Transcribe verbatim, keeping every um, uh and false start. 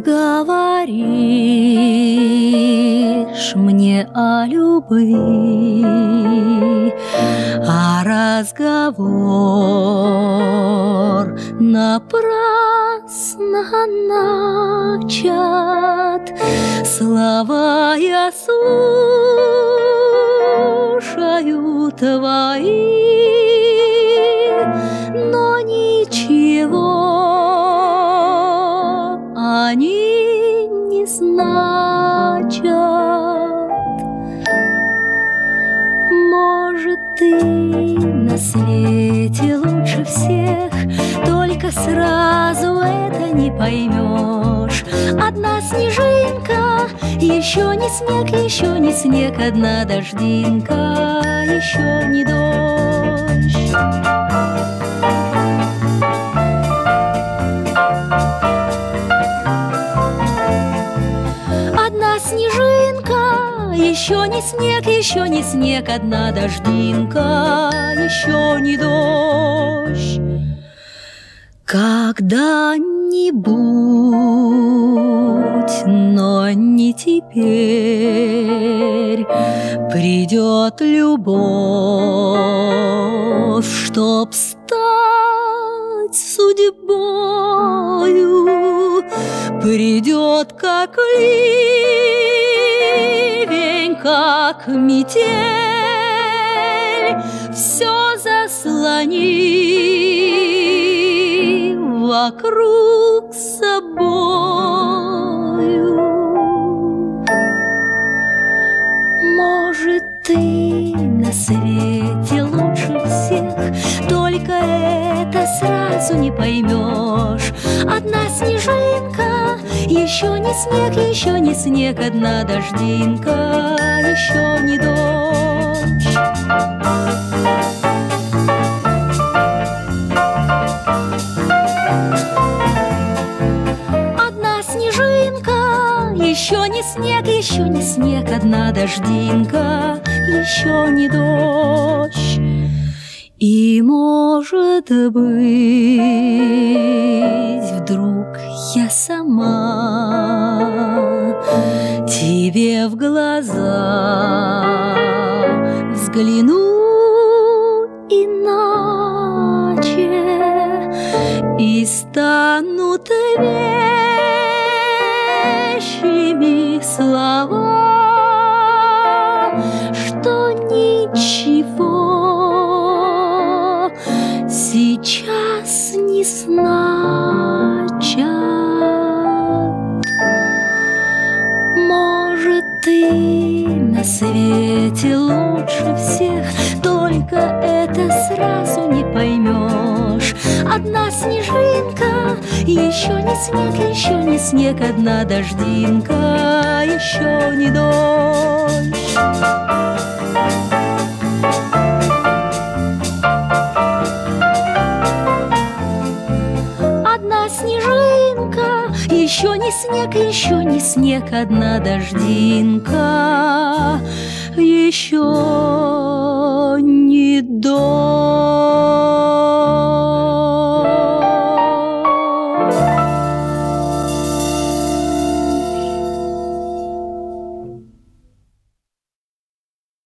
говоришь мне о любви, а разговор напрасно начат. Слова я слушаю твои, но ничего они не значат. Может, ты на свете лучше всех, только сразу это не поймешь. Одна снежинка, еще не снег, еще не снег, одна дождинка, еще не дождь. Одна снежинка, еще не снег, еще не снег, одна дождинка, еще не дождь. Когда-нибудь, но не теперь, придет любовь, чтоб стать судьбою. Придет как ливень, как метель, все заслонит вокруг собою. Может, ты на свете лучше всех, только это сразу не поймешь. Одна снежинка, еще не снег, еще не снег, одна дождинка, еще не дождь. Еще не снег, еще не снег, одна дождинка, еще не дождь. И, может быть, вдруг я сама тебе в глаза взгляну иначе и стану вещими слова, что ничего сейчас не значат. Может, ты на свете лучше всех, только это сразу не поймешь. Одна снежинка, еще не снег, еще не снег, одна дождинка, еще не дождь. Одна снежинка, еще не снег, еще не снег, одна дождинка, еще